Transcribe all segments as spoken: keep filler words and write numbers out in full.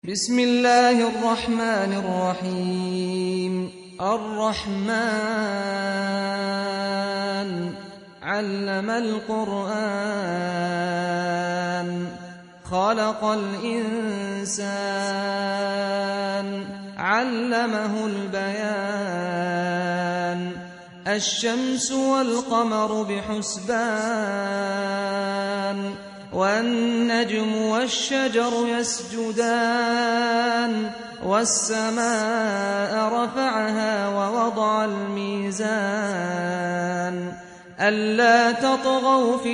بسم الله الرحمن الرحيم الرحمن علم القرآن خلق الإنسان علمه البيان الشمس والقمر بحسبان والنجم والشجر يسجدان والسماء رفعها ووضع الميزان ألا تطغوا في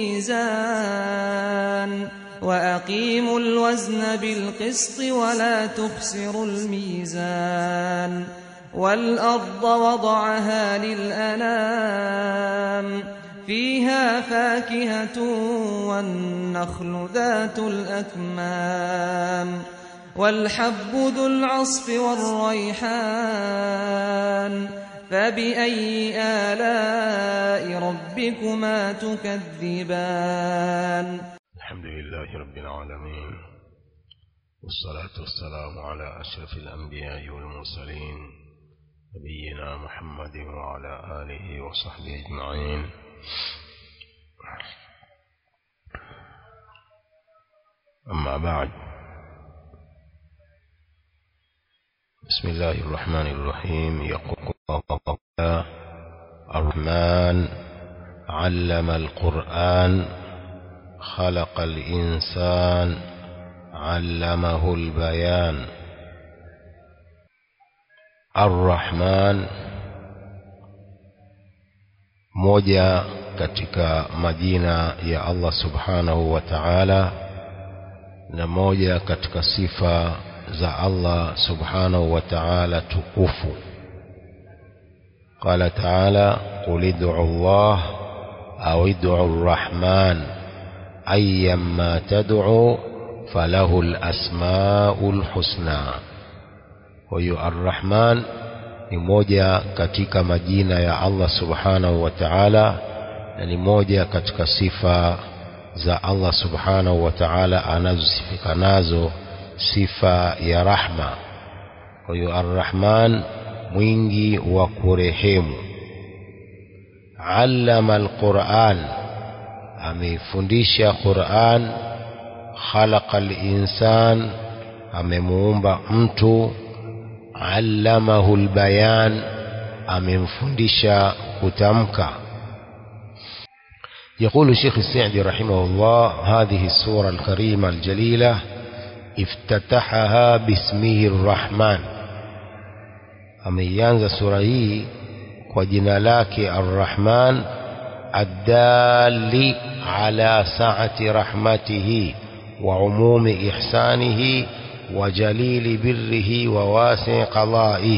الميزان وأقيموا الوزن بالقسط ولا تخسروا الميزان والأرض وضعها للأنام فيها فاكهة والنخل ذات الأكمام والحب ذو العصف والريحان فبأي آلاء ربكما تكذبان. الحمد لله رب العالمين والصلاة والسلام على أشرف الأنبياء والمرسلين نبينا محمد وعلى آله وصحبه أجمعين. أما بعد، بسم الله الرحمن الرحيم. يقول الرحمن علم القرآن خلق الإنسان علمه البيان. الرحمن moja katika majina ya Allah subhanahu wa ta'ala na moja katika sifa za Allah subhanahu wa ta'ala tukufu. Qala ta'ala qul ud'u Allah aw ud'u ar-Rahman ayyamma tad'u falahu al-asma'ul husna. Huyo ar-Rahman ni moja katika majina ya Allah subhanahu wa ta'ala na ni moja katika sifa za Allah subhanahu wa ta'ala anazosifika nazo, sifa ya rahma. Kwa hiyo ar-Rahman mwingi wa kurehemu. Allama al-Qur'an, amefundisha Qur'an. Khalaqa al-insan, amemuumba mtu. Allamahu al-bayan, amemfundisha kutamka. يقول الشيخ السعدي رحمه الله: هذه السورة الكريمة الجليلة افتتحها باسمه الرحمن. ameanza sura hii kwa jina lake Ar-Rahman, ad-dali ala sa'ati rahmatihi wa umumi ihsanihi wa jalili birrihi wa wasi' qada'ihi.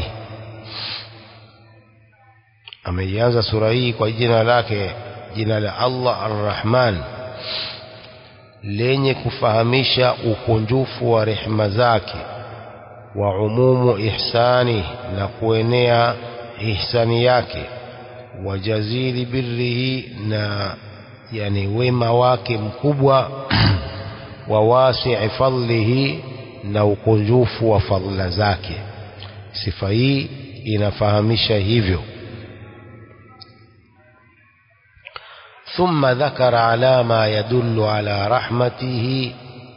ameanza sura hii kwa jina lake, jina la Allah Ar-Rahman, lenye kufahamisha ukunjufu wa rehema zake, wa umumu ihsani, na kuenea ihsani yake, wa jazili birrihi, na yani wema wake mkubwa, wa wasi'i fadlihi, na ukunjufu wa fadhila zake. Sifa hii inafahamisha hivyo. ثم ذكر على ما يدل على رحمته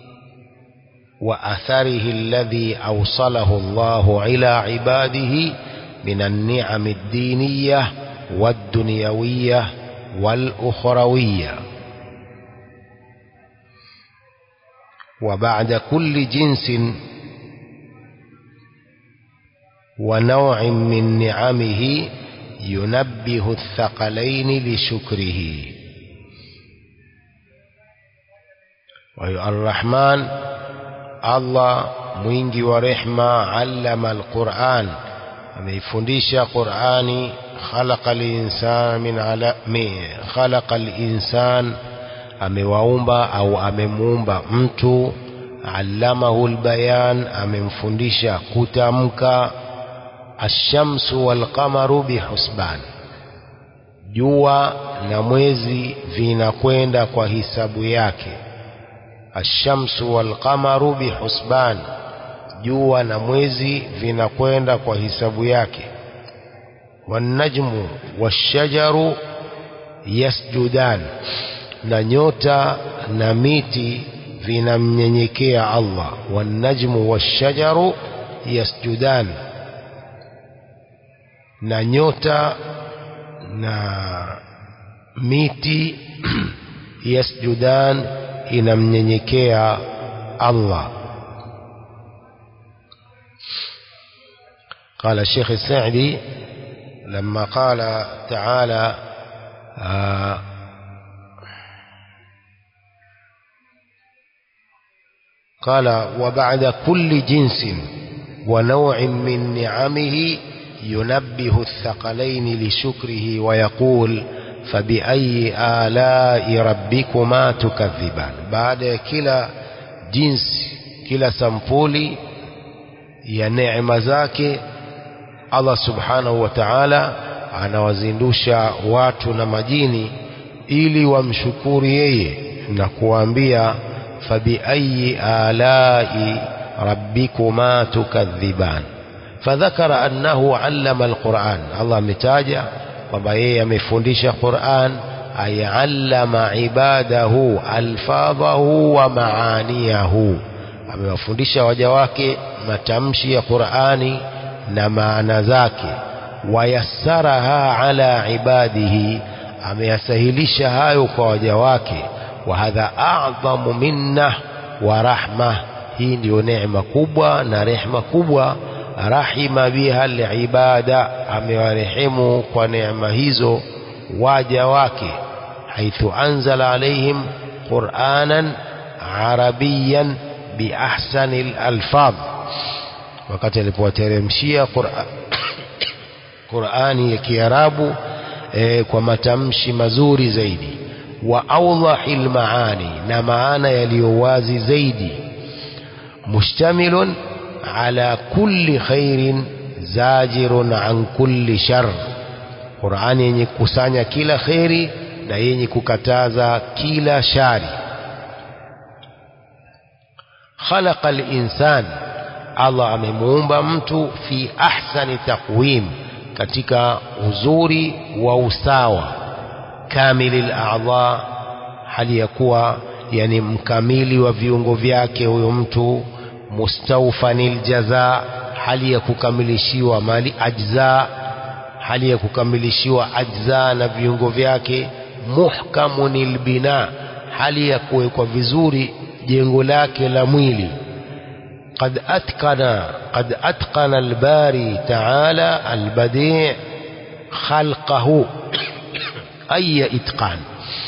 وأثره الذي أوصله الله إلى عباده من النعم الدينية والدنيوية والأخروية. وبعد كل جنس ونوع من نعمه ينبه الثقلين لشكره. والرحمن الله mwingi wa rehma. Allama alquran, ameifundisha Qurani. Khalaqa al-insan min alami, khalaqa al-insan, amewaumba au amemuumba mtu. Allamahu albayan, amemfundisha kutamka. Ash-shamsu wal-qamaru bihusban, jua na mwezi vinakwenda kwa hisabu yake. الشمس والقمر بحسبان jua na mwezi vinakwenda kwa hisabu yake. Wan-najmu wash-shajaru yasjudan, na nyota na miti vinamnyenyekea Allah. Wan-najmu wash-shajaru yasjudan, na nyota na miti yasjudan inamnyenyekea Allah. قال الشيخ السعدي لما قال تعالى آه قال وبعد كل جنس ونوع من نعمه ينبه الثقلين لشكره ويقول فبأي آلاء ربكما تكذبان. بعد كلا جنس كلا سمبولي ya neema zake Allah subhanahu wa ta'ala anawazindusha watu na majini ili wamshukuru yeye na kuambia fabi ayi alai rabbikuma tukadhiban. Fadhakara annahu allama alquran, Allah ametaja kwamba yeye amefundisha Qur'an, ayallama ibadahu alfadhahu wa maaniyahu, amewafundisha waja wake matamshi ya Qur'ani na maana zake. Wayassaraha ala ibadihi, ameyasahilisha hayo kwa waja wake. Wa hadha a'zamu minna wa rahma, hii ndio neema kubwa na rehema kubwa. Rahima biha al-ibada, amewarehemu kwa neema hizo waja wake. Haithu anzala alaihim Qur'anan arabiyan bi ahsanil alfaz, wakati alipowateremshia Qur'ani ya Kiarabu e, kwa matamshi mazuri zaidi. Wa awdahil maani, na maana yaliyo wazi zaidi. Mustamilun ala kulli khairin zajirun an kulli shar, Qur'ani yenye kusanya kila khairi na yenye kukataza kila shari. Khalaqa al-insan, Allah amemuumba mtu fi ahsani taqwim, katika uzuri wa usawa. Kamilil a'dha, hali ya kuwa yani mkamili wa viungo vyake huyo mtu. Mustawfanil jaza, hali ya kukamilishiwa mali ajza, hali ya kukamilishiwa ajza na viungo vyake. Muhkamunil bina, hali ya kuwekwa vizuri jengo lake la mwili. قد أتقن قد أتقن الباري تعالى البديع خلقه أي إتقان.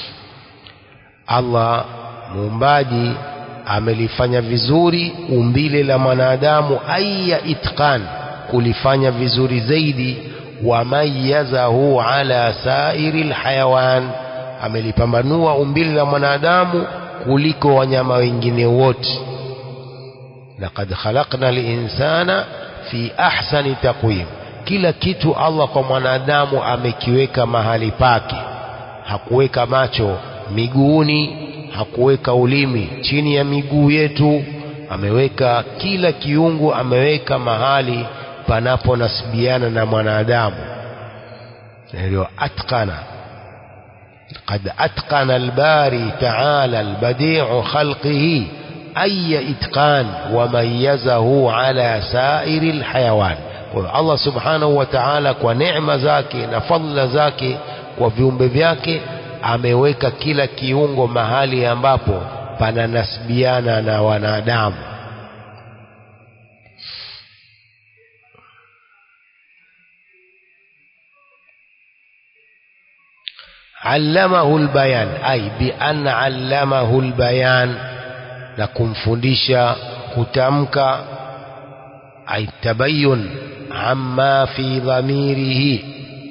Allah muumbaji amelifanya vizuri umbile la mwanadamu, aya itqan, kulifanya vizuri zaidi. Wa mayyazahu ala sairil hayawan, amelipambanua umbile la mwanadamu kuliko wanyama wengine wote. Laqad khalaqna al-insana fi ahsani taqwim, kila kitu Allah kwa mwanadamu amekiweka mahali pake. Hakuweka macho miguuni, hakuweka ulimi chini ya miguu yetu, ameweka kila kiungo, ameweka mahali panapo nasibiana na mwanadamu. Ndio atqana. Qad atqana al-bari ta'ala al-badi'u khalqihi aya itqan wa mayyazahu ala sairil hayawan. Kwa Allah subhanahu wa ta'ala kwa neema zake na fadhila zake kwa viumbe vyake ameweka kila kiungo mahali ambapo pananasibiana na wanadamu. Allamahu albayan, ay bi an allamahu albayan, na kumfundisha kutamka. Ay tabayyun amma fi dhamirihi,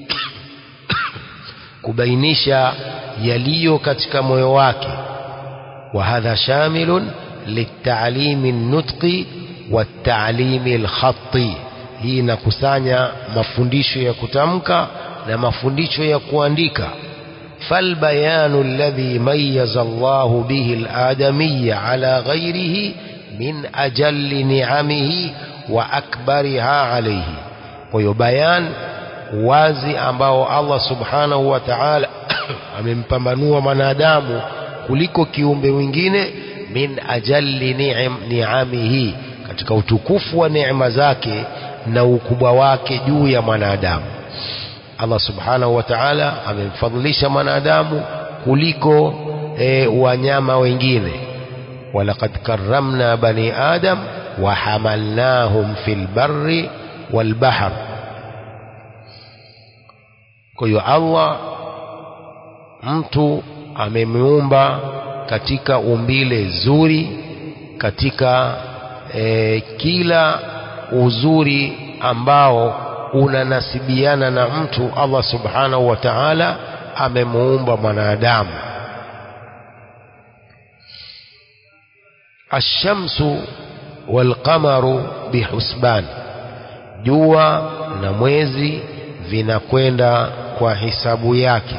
kubainisha yaliyo katika moyo wake. Wa hadha shamilun litalimi nutqi wa talimi alkhatti, hii inakusanya mafundisho ya kutamka na mafundisho ya kuandika. فالبيان الذي ميز الله به الآدمي على غيره min ajalli ni'amihi wa akbariha alayhi. Kwa hiyo bayan wazi ambao Allah subhanahu wa ta'ala amempambanua mwanadamu kuliko kiumbe mwingine, min ajalli ni'am ni'amihi, katika utukufu wa neema zake na ukubwa wake juu ya mwanadamu. Allah subhanahu wa ta'ala amemfadhilisha mwanadamu kuliko e, wanyama wengine. walaqad karramna bani adam wa hamalnahum fil barri wal bahr. Kwa hiyo Allah mtu amemuumba katika umbile zuri, katika e, kila uzuri ambao unanasibiana na mtu. Allah subhanahu wa ta'ala amemuumba mwanadamu. Ash-shamsu wal qamaru bihusban, jua na mwezi vinakwenda kwa hisabu yake.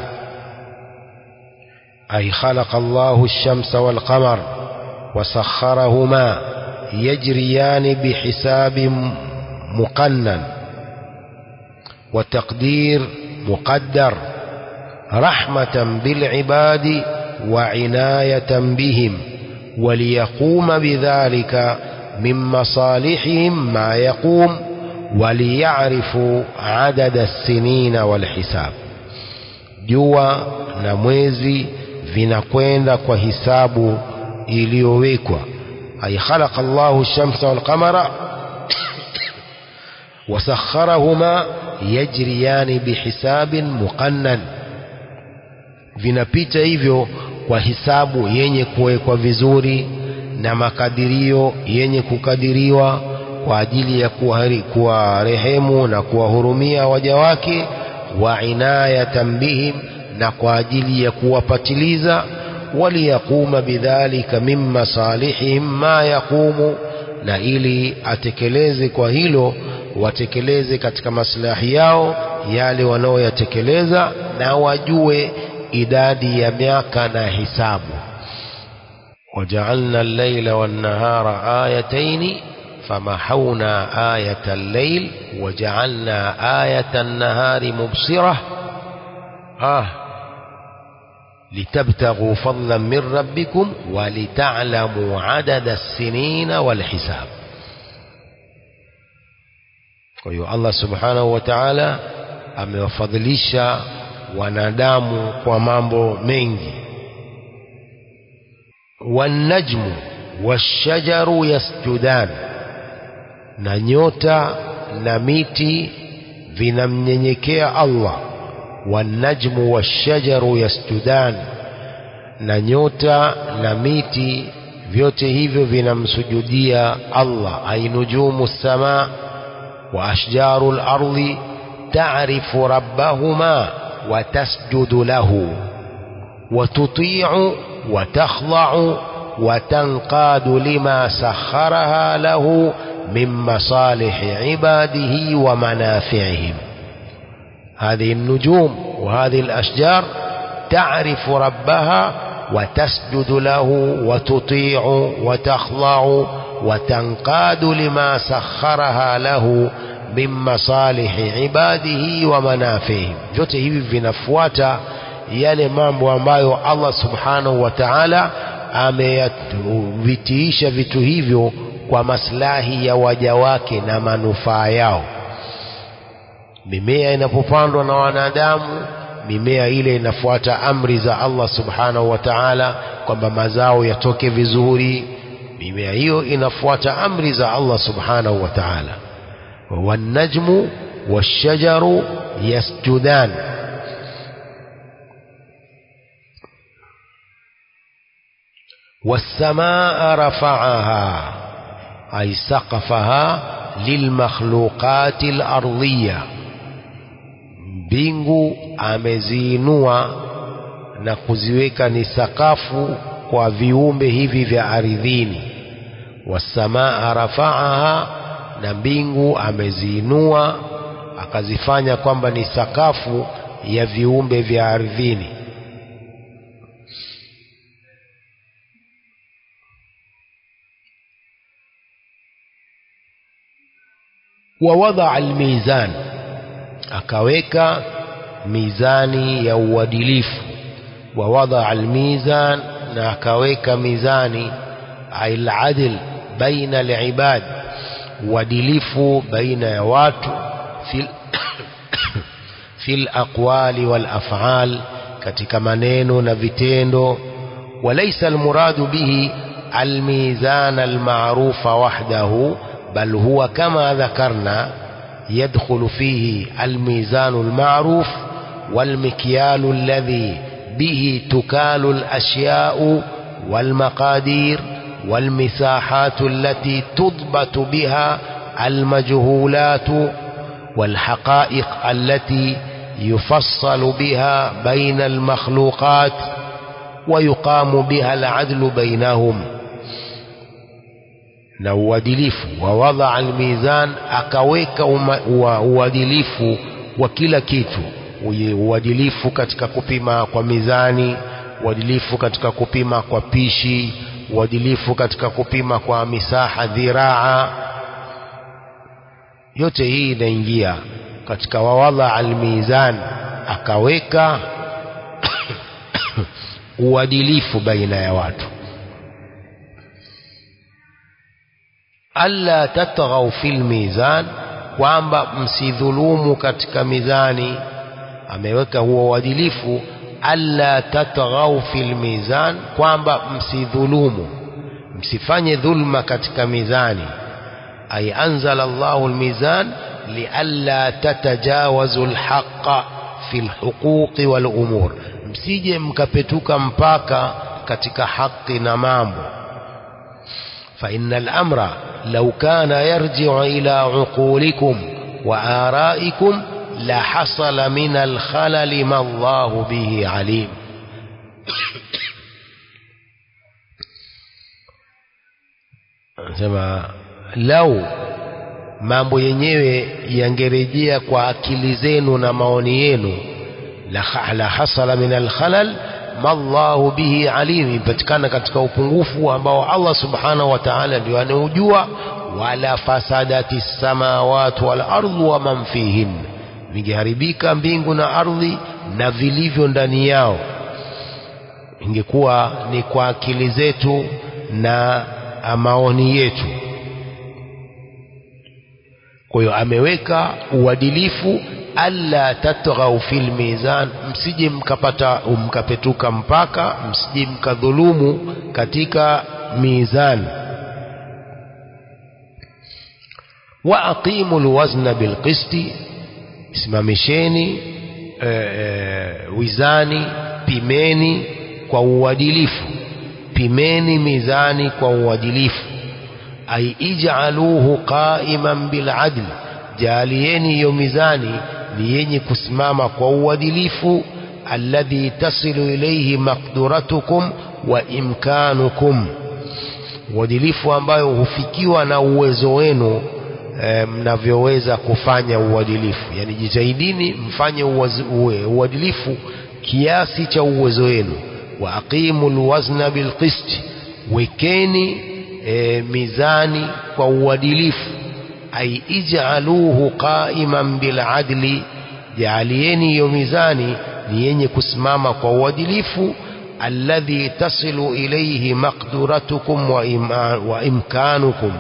ay khalaqa Allahu ash-shamsa wal qamar wa sakharahuma yajriyan bihisabin muqannan wa taqdir muqaddar rahmatan bil ibadi wa inayatan bihim وليقوم بذلك من مصالحهم ما يقوم وليعرفوا عدد السنين والحساب. jua na mwezi vinakwenda kwa hisabu iliyowekwa. ay khalaqa Allahu ash-shamsa wal qamara wa sakharahuma yajriyani bihisabin muqannan, vinapita hivyo kwa hisabu yenye kuwekwa vizuri na makadirio yenye kukadiriwa kwa ajili ya kuwarehemu na kuwahurumia waja wake, wa inayatan bihim, na kwa ajili ya kuwapatiliza, waliyaquma bidhalika min masalihihim ma yaqumu, na ili atekeleze kwa hilo, watekeleze katika maslahi yao yale wanaoyatekeleza, na wajue idadi ya miaka na hisabu. waja'alna al-layla wan-nahara ayatayn famahawna ayata al-layl waja'alna ayata an-nahari mubsirah ah litabtaghu fadlan min rabbikum wa lita'lamu 'adada as-sinina wal-hisab. kwa hiyo Allah subhanahu wa ta'ala amewafadhilisha wanadamu kwa mambo mengi. Wan-najmu wash-shajaru yasjudan, na nyota na miti vinamnyenyekea Allah. Wan-najmu wash-shajaru yasjudan, na nyota na miti vyote hivyo vinamsujudia Allah. ay nujumu as-samaa wa ashjaru al-ardi ta'rifu rabbahuma وتسجد له وتطيع وتخضع وتنقاد لما سخرها له من مصالح عباده ومنافعهم. هذه النجوم وهذه الأشجار تعرف ربها وتسجد له وتطيع وتخضع وتنقاد لما سخرها له min masalihi ibadihi wa manafihim. Vyote hivi vinafuata yale mambo ambayo Allah subhanahu wa ta'ala ameyavitiisha vitu hivyo kwa maslahi ya waja wake na manufaa yao. Mimea inapopandwa na wanadamu, mimea ile inafuata amri za Allah subhanahu wa ta'ala kwamba mazao yatoke vizuri. Mimea hiyo inafuata amri za Allah subhanahu wa ta'ala. والنجم والشجر يسجدان. والسماء رفعها أي سقفها للمخلوقات الأرضية. mbingu ameziinua na kuziweka ni sakafu kwa viumbe hivi vya ardhini. wasamaa rafa'aha, na mbingu ameziinua akazifanya kwamba ni sakafu ya viumbe vya ardhini. ووضع الميزان akaweka mizani ya uadilifu ووضع الميزان na akaweka mizani al-adl baina al-ibad uadilifu baina ya watu fil fil aqwali wal af'al katika maneno na vitendo walaysa al-muradu bihi al-mizan al-ma'ruf wahdahu bal huwa kama dhakarna يدخل فيه الميزان المعروف والمكيال الذي به تكال الأشياء والمقادير والمساحات التي تضبط بها المجهولات والحقائق التي يفصل بها بين المخلوقات ويقام بها العدل بينهم na uadilifu wa wadha almizan akaweka uadilifu wa kila kitu uadilifu katika kupima kwa mizani uadilifu katika kupima kwa pishi uadilifu katika kupima kwa misaha dhiraa yote hii inaingia katika wadha almizan akaweka uadilifu baina ya watu alla tatghaw fil mizan kwamba msidhulumu katika mizani ameweka huo uadilifu alla tatghaw fil mizan kwamba msidhulumu msifanye dhulma katika mizani ay anzala Allahu al-mizan li alla tatajawazu al-haqqa fil huquqi wal umur msije mkapetuka mpaka katika haki na mambo fa innal amra لو كان يرجع إلى عقولكم وآرائكم لحصل من الخلل ما الله به عليم sema lau mambo yenyewe yangerejea kwa akili zenu na maoni yenu la hasala min al-khalal ma Allahu bihi alim ipatikana katika upungufu ambao Allah subhanahu wa ta'ala ndio anaujua wala fasadati samawati wal ardu wa man fihin vingeharibika mbingu na ardhi na vilivyo ndani yao ingekuwa ni kwa akili zetu na maoni yetu kwa hiyo ameweka uadilifu alla tatghaw fil mizan msije mkapata mkapetuka mpaka msije mkadhulumu katika mizan wa aqimul wazna bil qisti simamisheni e, e, wizani pimeni kwa uadilifu pimeni mizani kwa uadilifu ay ij'aluhu qa'iman bil adl jalieni hiyo mizani ni yenye kusimama kwa uadilifu alladhi tasilu ilayhi maqduratukum wa imkanukum uadilifu ambayo hufikiwa na uwezo wenu e, mnavyoweza kufanya uadilifu yani jitahidini mfanye uadilifu kiasi cha uwezo wenu wa aqimul wazna bil qist wekeni e, mizani kwa uadilifu ay ij'aluhu qa'iman bil adli jalieni hiyo mizani ni yenye kusimama kwa uadilifu alladhi tasilu ilayhi maqduratukum wa, ima, wa imkanukum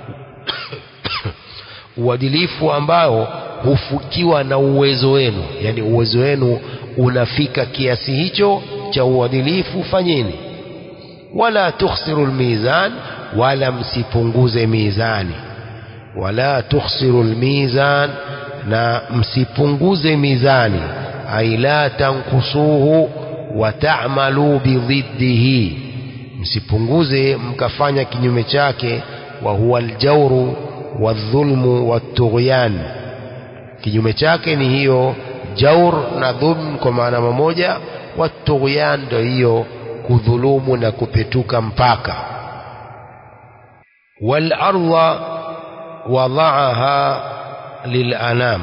uadilifu ambao hufikiwa na uwezo wenu yani uwezo wenu unafika kiasi hicho cha uadilifu fanyeni wala tukhsiru almizan wala msipunguze mizani wala tukhsiru almizan na msipunguze mizani ay la tankusuhu wa ta'malu bidhiddihi msipunguze mkafanya kinyume chake wa huwa aljawru wadhulmu watughyan kinyume chake ni hiyo jaur na dhulm kwa maana moja watughyan ndio hiyo kudhulumu na kupetuka mpaka wal arda wada'aha lil anam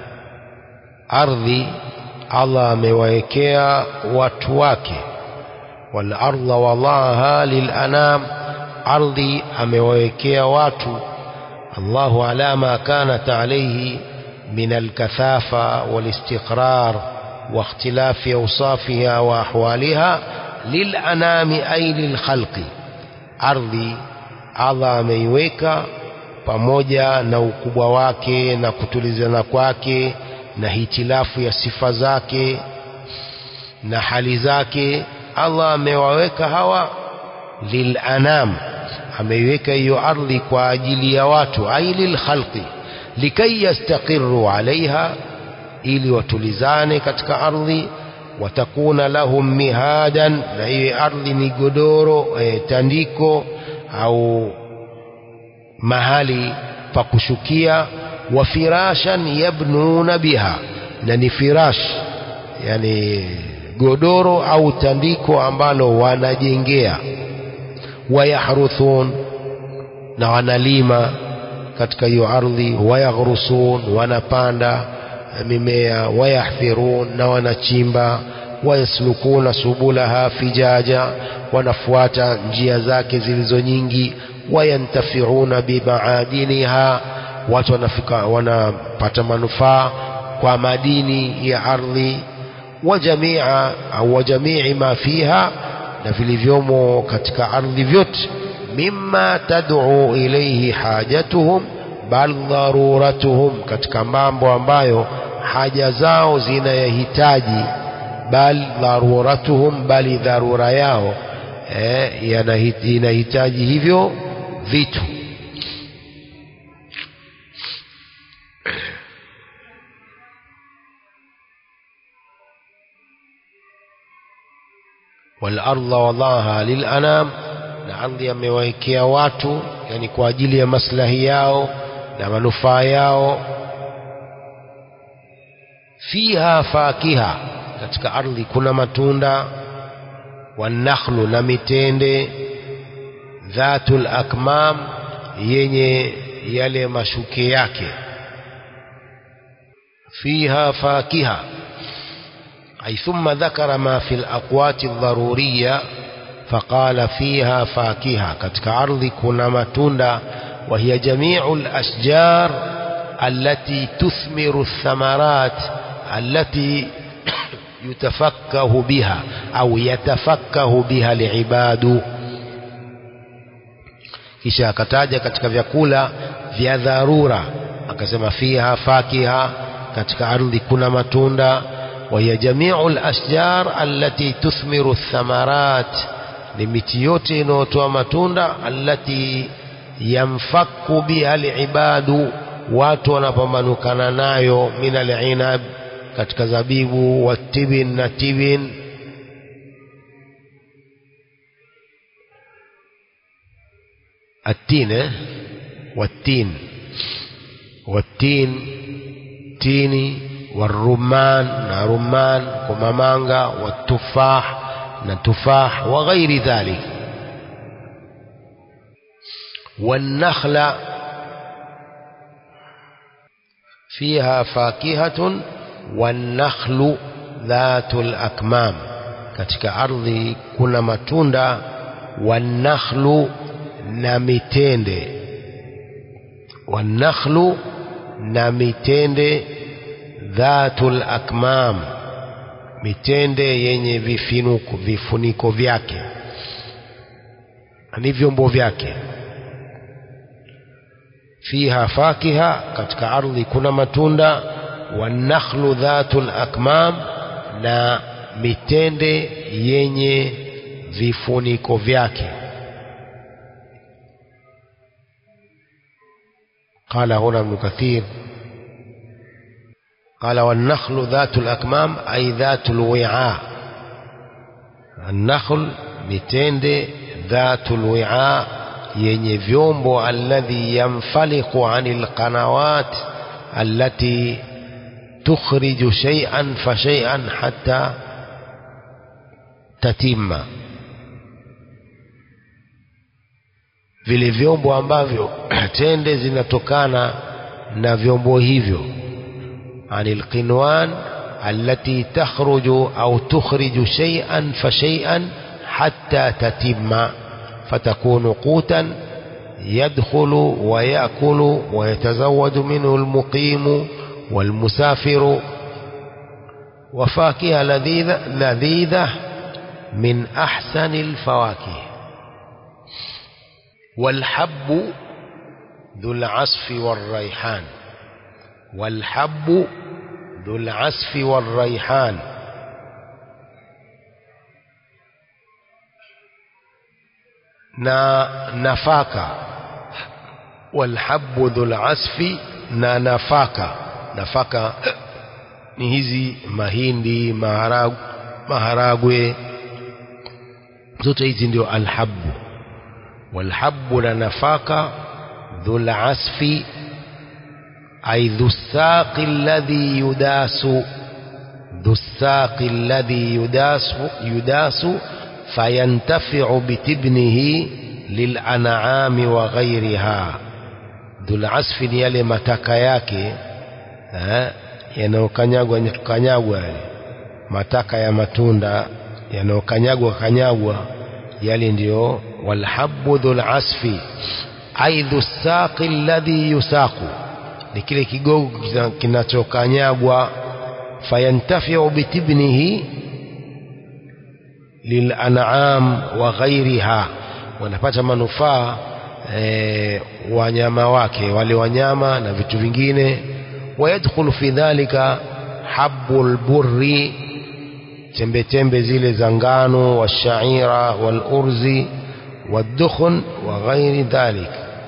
ardhi Allah amewaekea watu wake wal arda wada'aha lil anam ardhi amewaekea watu الله على ما كانت عليه من الكثافة والاستقرار واختلاف أوصافها وأحوالها للأنام أي للخلق. ardhi Allah ameiweka pamoja na ukubwa wake na kutulizana kwake na hitilafu ya sifa zake na hali zake. Allah amewaweka hawa lilanam, ameiweka hiyo ardhi kwa ajili ya watu, ai lilkhalqi, likai yastaqiru alaiha, ili watulizane katika ardhi. Watakuna lahum mihadan, na hiyo ardhi ni godoro, e, tandiko au mahali pa kushukia. Wa firashan yabnuna biha, na ni firash, yani godoro au tandiko ambalo wanajengea. Wayahruthun, na wanalima katika hiyo ardhi. Wayaghrusun, wanapanda mimea. Wayahfirun, na wanachimba. Wayaslukuna subulaha fijaja, wanafuata njia zake zilizo nyingi. Wayantafiuna bimaadiniha, watu wanafika wanapata manufaa kwa madini ya ardhi. Wajamia au wajamii ma fiha, na vilivyomo katika ardhi vyote. Mimma tad'u ilayhi hajatuhum bal dharuratuhum, katika mambo ambayo haja zao zinayahitaji. Bal dharuratuhum, bali dharura yao eh, inahitaji hivyo vitu. والأرض وضعها للأنام, na ardhi amewekea watu, yani kwa ajili ya maslahi yao na manufaa yao. Fiha fakiha, katika ardhi kuna matunda. Wanakhlu, na mitende. Dhatul akmam, yenye yale mashuke yake. Fiha fakiha أي ثم ذكر ما في الأقوات الضرورية فقال فيها فاكهة, katika ardhi kuna matunda. وهي جميع الأشجار التي تثمر الثمرات التي يتفكه بها أو يتفكه بها العباد. kisha akataja katika vyakula vya dharura, akasema fiha fakiha, katika ardhi kuna matunda. وهي جميع الأشجار التي تثمر الثمرات, لمتي yote inayotoa matunda. التي ينفك بها العباد, watu wanapambanukana nayo. min al-inab, katika zabibu. Watibin, na tibin. التين والتين والتين تيني. والرمان، رمان ومانغا. والتفاح، نتفاح. وغير ذلك. والنخل فيها فاكهة. والنخل ذات الأكمام, katika ardhi kuna matunda. والنخل, na mitende. والنخل, na mitende. Dhatul akmam, mitende yenye vifuniko vifuniko vyake, ni vyombo vyake. Fiha fakiha, katika ardhi kuna matunda. Wanakhlu dhatul akmam, na mitende yenye vifuniko vyake. قال هنا ابن كثير قال والنخل ذات الأكمام أي ذات الوعاء. النخل mitende ذات الوعاء, yenye vyombo. alladhi yanfaliqu anil qanawat allati tukhriju shay'an fa shay'an hatta tatimma, vile vyombo ambavyo tende zinatokana na vyombo hivyo. عن القنوان التي تخرج أو تخرج شيئا فشيئا حتى تتم فتكون قوتا يدخل ويأكل ويتزود منه المقيم والمسافر. وفاكهة لذيذة, لذيذة من أحسن الفواكه. والحب ذو العصف والريحان. والحب ذو العصف والريحان na nafaka. Walhabbu dhul asfi, na nafaka. Nafaka ni hizi mahindi, maharagwe, maharagwe zote hizi ndio alhabbu. Walhabbu na nafaka dhul asfi ay dhusaqi alladhi yudasu. Dhusaqi alladhi yudasu yudasu فينتفع بتبنه للأنعام وغيرها. ذو العصف ni yale mataka yake eh yanayokanyagwa kanyagwa, mataka ya matunda yanayokanyagwa kanyagwa, yale ndio walhabbu dhul asfi ay dhusaqi alladhi yusaqu, ni kile kigogo kinachokanyagwa. fayantafi'u bitibnihi للأنعام وغيرها, wanapata manufaa e, wanyama wake, wale wanyama na vitu vingine. Wayadkhulu fi dhalika habbul burri, tembe tembe zile za ngano, washaira walurzi wadukhun wa ghairi dhalik.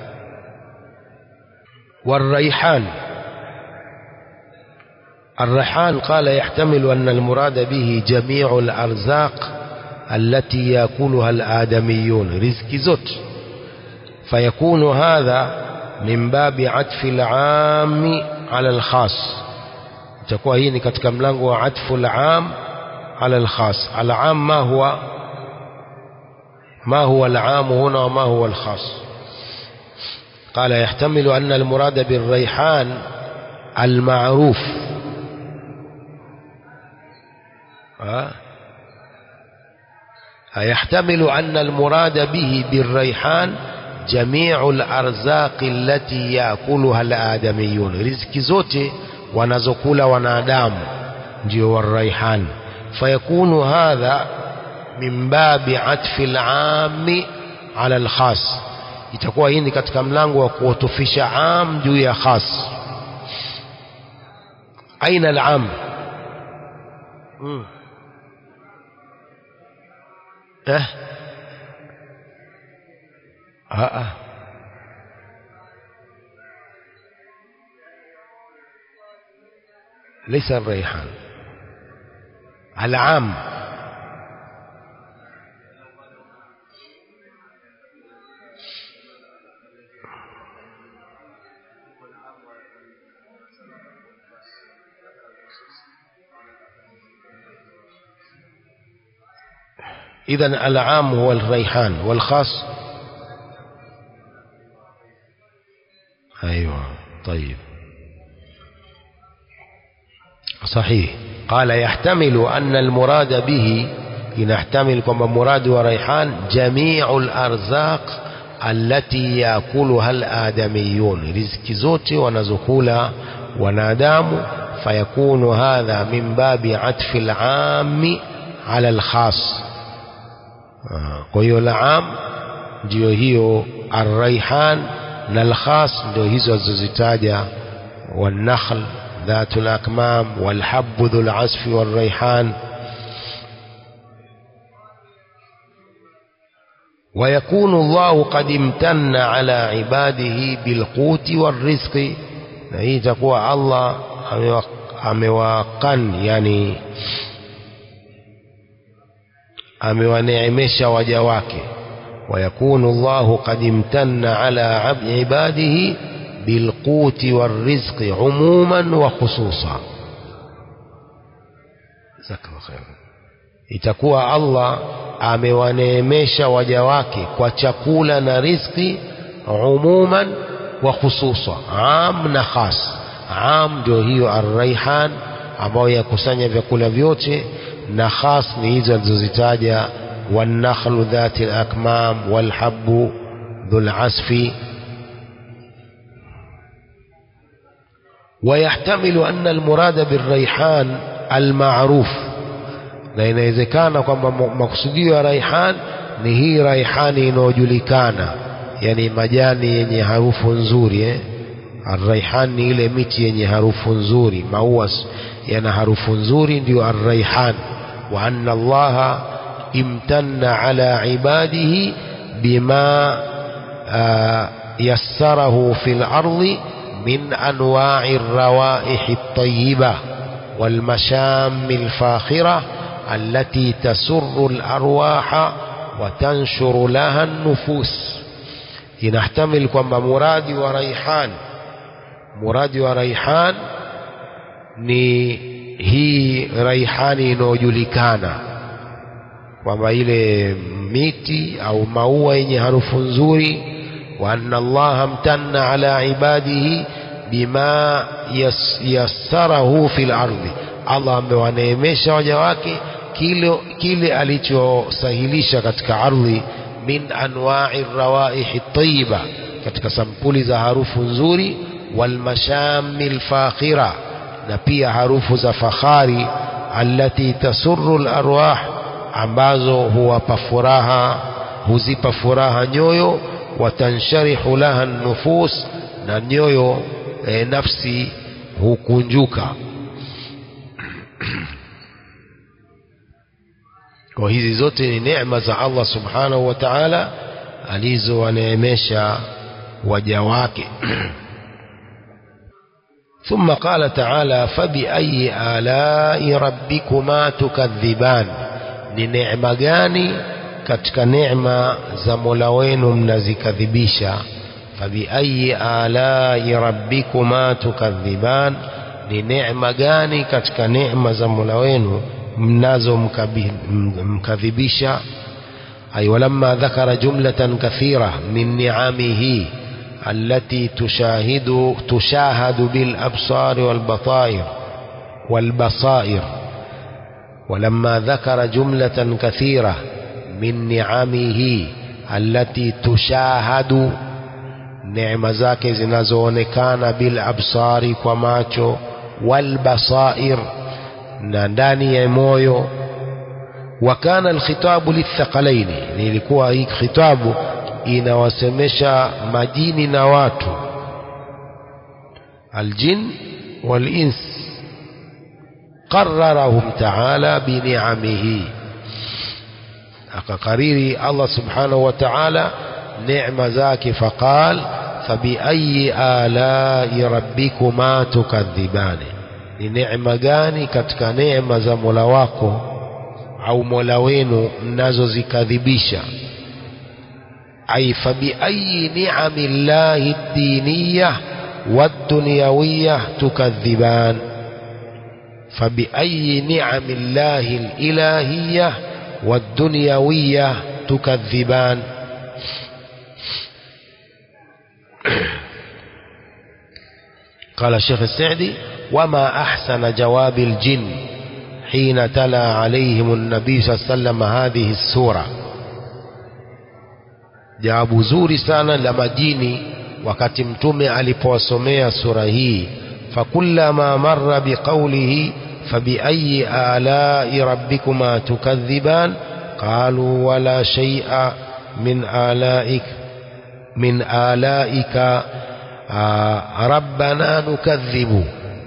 والريحان. الريحان قال يحتمل أن المراد به جميع الأرزاق التي يأكلها الآدميون، رزق زوت، فيكون هذا من باب عطف العام على الخاص. تكون هي katika mlango wa atfu al-aam ala al-khas. Al-aam ma huwa ما هو العام هنا وما هو الخاص؟ قال يحتمل أن المراد بالريحان المعروف ها يحتمل أن المراد به بالريحان جميع الأرزاق التي يأكلها الآدميون، رزق zote wanazokula wanadamu ndio والريحان. فيكون هذا من باب عطف العام على الخاص. itakuwa hii ni katika mlango wa kuotofisha am juu ya khas. aina al-am اه اه ليس الريحان العام. إذن العام هو الريحان والخاص. أيوة طيب صحيح. قال يحتمل أن المراد به، يحتمل كما مراد وريحان جميع الأرزاق التي يأكلها الآدميون، رزق زوتي ونزكولا ونادام. فيكون هذا من باب عطف العام على الخاص. kwa hiyo al-aam ndio hiyo ar-rayhan na al-khas ndio hizo zilizozitaja, wan-nakhl dhatul akmam wal-habb dhul asfi wal-rayhan. ويكون الله قد امتن على عباده بالقوت والرزق، na hii itakuwa Allah amewakan yani amewaneemesha waja wake. ويكون الله قد امتن على عباده بالقوت والرزق عموما وخصوصا. جزاك الله خير. itakuwa Allah amewaneemesha waja wake kwa chakula na riziki umuman wa khususa, am na khas. Am ndio hiyo ar-rayhan ambayo yakusanya vyakula vyote, na khas ni hizo alizozitaja, wan-nakhlu dhati al-akmam wal-habbu dhul asfi ويحتمل أن المراد بالريحان المعروف، na inawezekana kwamba makusudio ya raihan ni hii raihani inayojulikana, yani majani yenye harufu nzuri eh? Ar-raihan ni ile miti yenye harufu nzuri, maua yana harufu nzuri, ndio ar-raihan. Wa anna Allah imtanna ala ibadihi bima yassarahu fil ardi min anwa'i ar-rawaihi at-tayyibah wal masham al-fakhirah التي تسر الأرواح وتنشر لها النفوس. ينحتمل كما مراد وريحان، مراد وريحان ni hii raihani inayojulikana kwamba ile miti au maua yenye harufu nzuri. Wa anna Allah amtanna ala ibadihi bima yassarahu fil ardi, Allah amewaneemesha waja wake kile kile alichosahilisha katika ardhi, min anwa'i rawaihi tayyiba, katika sampuli za harufu nzuri, wal mashamil fakhira, na pia harufu za fakhari, allati tasurru al arwah, ambazo huwapa furaha, huzipa furaha nyoyo, watansharihu laha nufus, na nyoyo e, nafsi hukunjuka. Kwa hizi zote ni neema za Allah subhanahu wa ta'ala alizowaneemesha waja wake. ثم قال تعالى فبأي آلاء ربكما تكذبان, ni neema gani katika neema za Mola wenu mnazikadhibisha. فبأي آلاء ربكما تكذبان, ni neema gani katika neema za Mola wenu mnazo mkadhibisha. أي ولما ذكر جملة كثيرة من نعمه التي تشاهد تشاهد بالأبصار والبصائر والبصائر ولما ذكر جملة كثيرة من نعمه التي تشاهد, neema zake zinazoonekana bil absari, kwa macho, wal basair, na ndani ya moyo. Wa kana alkhitabu lithaqalaini, nilikuwa hii khitabu inawasemesha majini na watu, aljin wal ins. qarrarahum ta'ala bi ni'amihi, akakariri Allah subhanahu wa ta'ala neema zake. Faqal fabiayi alai rabbikuma tukadhibani, ni neema gani katika neema za Mola wako au Mola wenu mnazozikadhibisha. Ay fabiayi ni'ami llahi ad-diniyah wad-dunyawiyah tukadhiban. fabiayi ni'ami llahi al-ilahiyah wad-dunyawiyah tukadhiban. قال الشيخ السعدي وما أحسن جواب الجن حين تلا عليهم النبي صلى الله عليه وسلم هذه السورة. jawabu zuri sana la majini wakati mtume alipowasomea sura hii. fakullama marra biqawlihi fabiayi alai rabbikuma tukadhiban qalu wala shay'a min alaik min alaika rabbana nukadhibu.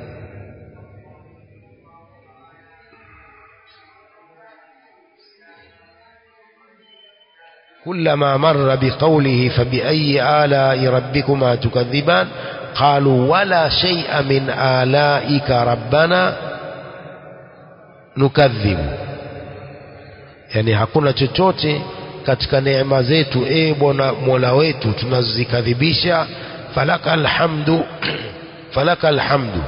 كلما مر بقوله فبأي آلاء ربكما تكذبان قالوا ولا شيء من آلائك ربنا نكذب, yani hakuna chochote katika neema zetu e Bwana Mola wetu tunazikadhibisha. falaka alhamdu falaka alhamdu.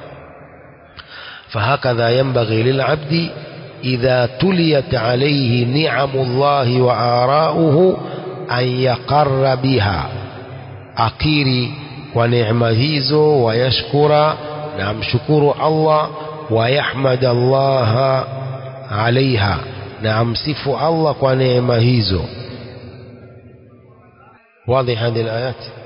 فهكذا ينبغي للعبد إذا تليت عليه نعم الله وآراؤه أن يقر بها, akiri kwa neema hizo, wayashkura, na amshukuru Allah, wayahmad Allah alaiha, na amsifu Allah kwa neema hizo. واضح هذه الآيات.